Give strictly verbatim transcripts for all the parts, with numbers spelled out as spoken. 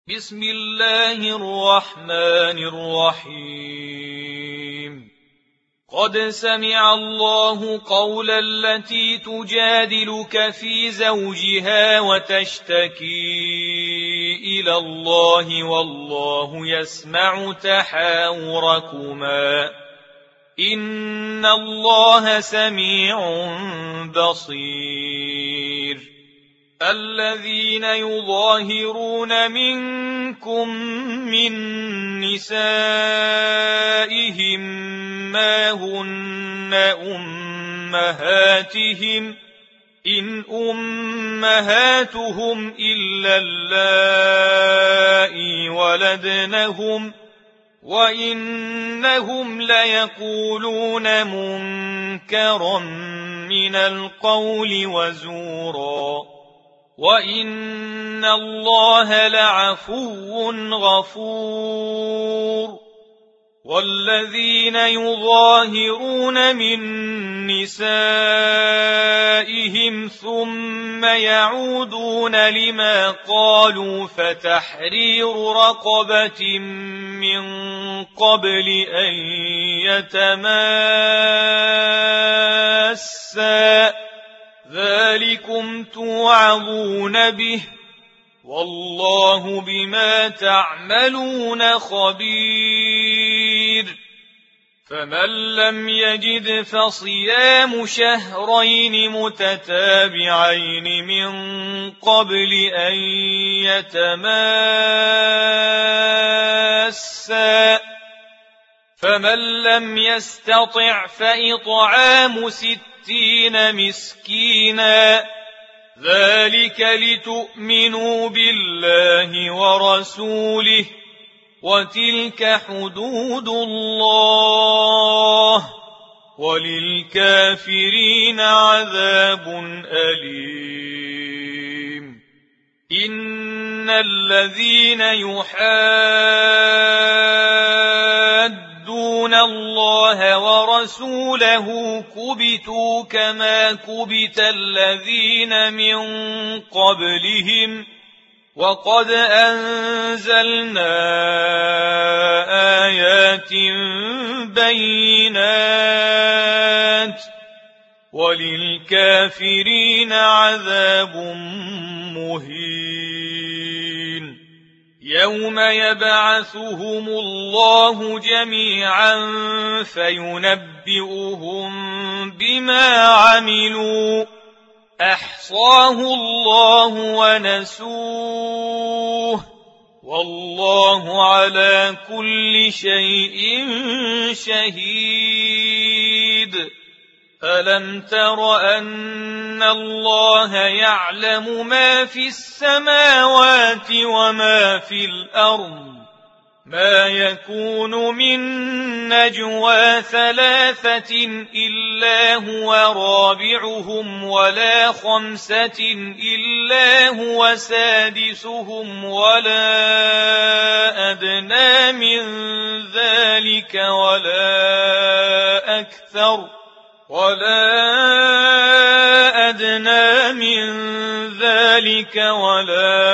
بسم الله الرحمن الرحيم قد سمع الله قول التي تجادلك في زوجها وتشتكي إلى الله والله يسمع تحاوركما إن الله سميع بصير الذين يظاهرون منكم من نسائهم ما هن أمهاتهم إن أمهاتهم إلا اللائي ولدنهم وإنهم ليقولون منكرا من القول وزورا وإن الله لعفو غفور والذين يظاهرون من نسائهم ثم يعودون لما قالوا فتحرير رقبة من قبل أن يتماسا ذلكم توعظون به والله بما تعملون خبير فمن لم يجد فصيام شهرين متتابعين من قبل أن يتماسا فمن لم يستطع فإطعام ستين مسكينا ذلك لتؤمنوا بالله ورسوله وتلك حدود الله وللكافرين عذاب أليم إن الذين يحادون الله ورسوله كبتوا كما كبت الذين من قبلهم وقد أنزلنا آيات بينات وللكافرين عذاب مهين يوم يبعثهم الله جميعا فينبئهم بما عملوا أحصاه الله ونسوه والله على كل شيء شهيد ألم تر أن الله يعلم ما في السماوات وما في الأرض ما يكون من نجوى ثلاثة إلا هو رابعهم ولا خمسة إلا هو سادسهم ولا أدنى من ذلك ولا أكثر ولا أدنى من ذلك ولا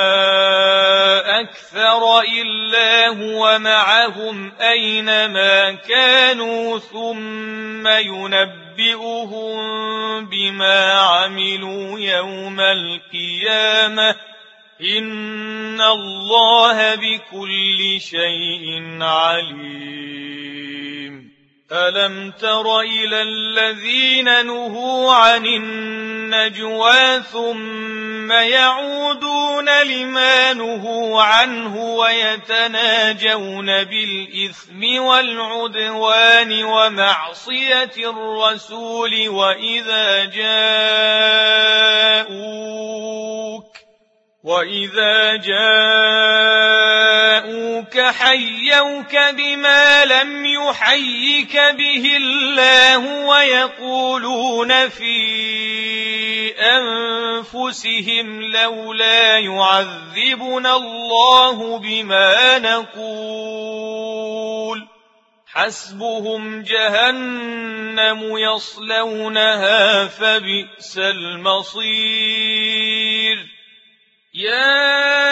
أكثر إلا هو معهم أينما كانوا ثم ينبئهم بما عملوا يوم القيامة إن الله بكل شيء عليم ألم تر إلى الذين نهوا عن النجوى ثم يعودون لما نهوا عنه ويتناجون بالإثم والعدوان ومعصية الرسول وإذا جاءوك وإذا جاءوك حيوك بما لم يحيك به الله ويقولون في أنفسهم لولا يعذبنا الله بما نقول حسبهم جهنم يصلونها فبئس المصير يا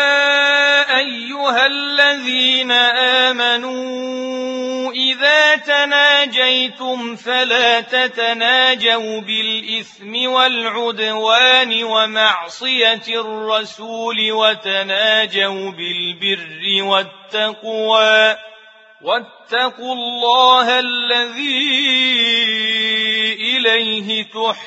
أيها الذين آمنوا إذا تناجيتم فلا تتناجوا بالإثم والعدوان ومعصية الرسول وتناجوا بالبر والتقوى واتقوا الله الذي إليه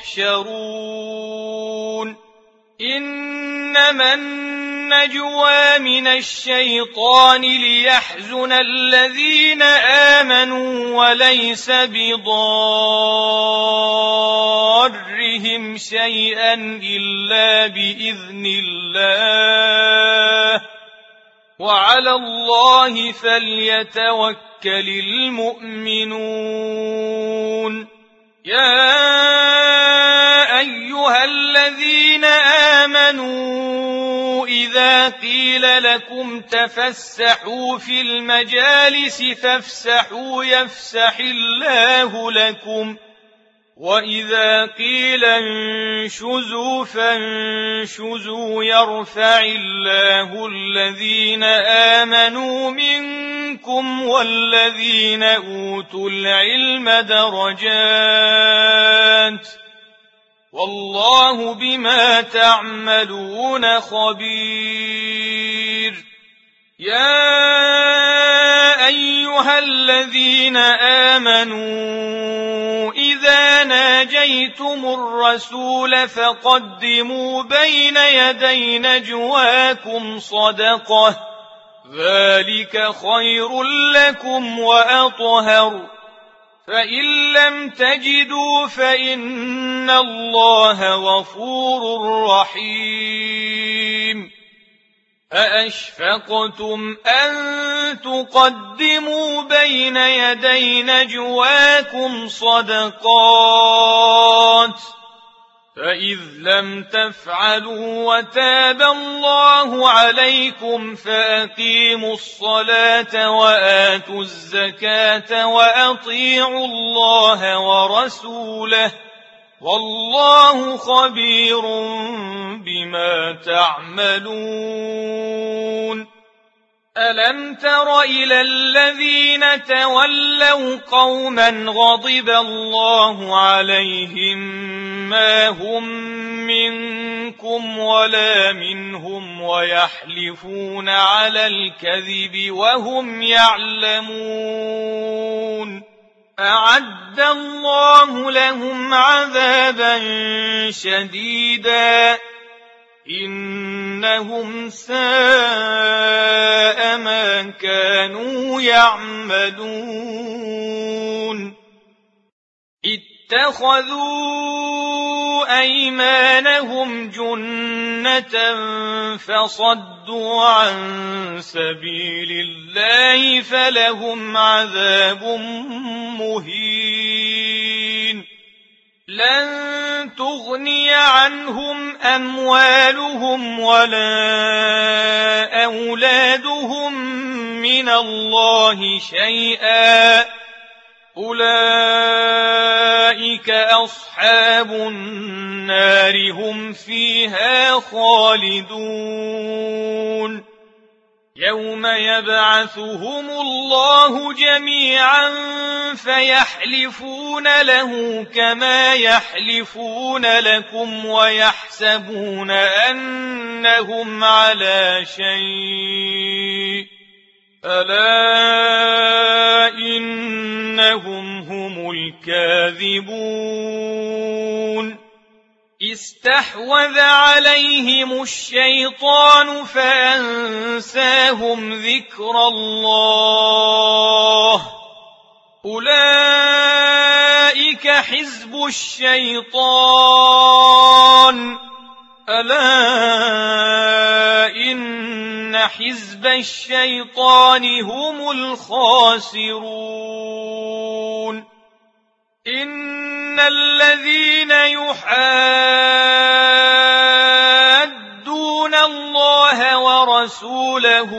تحشرون إنما النجوى من الشيطان ليحزن الذين آمنوا وليس بضارهم شيئا إلا بإذن الله وعلى الله فليتوكل المؤمنون يا أيها الذين آمنوا إذا قيل لكم تفسحوا في المجالس فافسحوا يفسح الله لكم وإذا قيل انشزوا فانشزوا يرفع الله الذين آمنوا منكم والذين أوتوا العلم درجات والله بما تعملون خبير يا أيها الذين آمنوا إذا ناجيتم الرسول فقدموا بين يدي نجواكم صدقة ذلك خير لكم وأطهر فإن لم تجدوا فإن الله غفور رحيم أأشفقتم أن تقدموا بين يدي نجواكم صدقات فإذ لم تفعلوا وتاب الله عليكم فأقيموا الصلاة وآتوا الزكاة وأطيعوا الله ورسوله والله خبير بما تعملون ألم تر إلى الذين تولوا قوما غضب الله عليهم ما هم منكم ولا منهم ويحلفون على الكذب وهم يعلمون أعد الله لهم عذابا شديدا إنهم ساء ما كانوا يعملون اتخذوا أيمانهم جنة فصدوا عن سبيل الله فلهم عذاب مهين لن تغني عنهم أموالهم ولا أولادهم من الله شيئا أولئك أصحاب النار هم فيها خالدون يوم يبعثهم الله جميعا فيحلفون له كما يحلفون لكم ويحسبون أنهم على شيء ألا إنهم هم الكاذبون استحوذ عليهم الشيطان فأنساهم ذكر الله أولئك حزب الشيطان ألا إن حزب الشيطان هم الخاسرون إن الذين يحادون الله ورسوله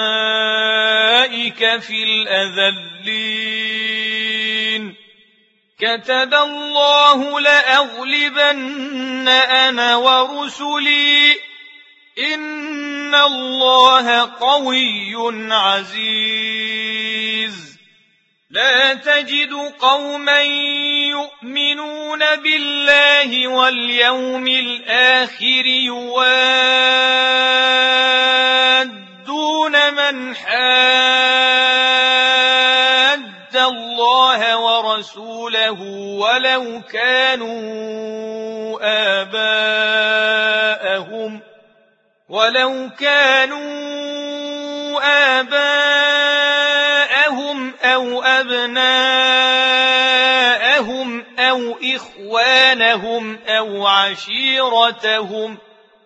أولئك في الأذلين كتب الله لأغلبن أنا ورسلي إن الله قوي عزيز لا تجد قوما يؤمنون بالله واليوم الآخر يوادون من حاد الله ورسوله ولو كانوا آباءهم ولو كانوا آباءهم أو أبناءهم أو إخوانهم أو عشيرتهم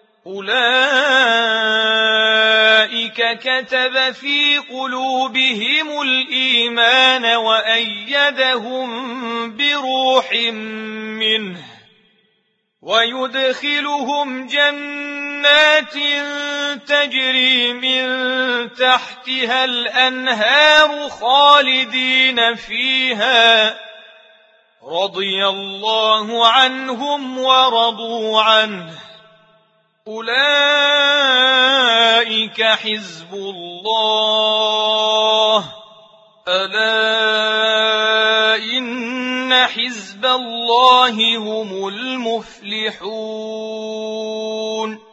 أولئك كتب في قلوبهم الإيمان وأيدهم بروح منه ويدخلهم جنات تجري من تحتها الأنهار خالدين فيها رضي الله عنهم ورضوا عنه أولئك حزب الله ألا إن حزب الله هم المفلحون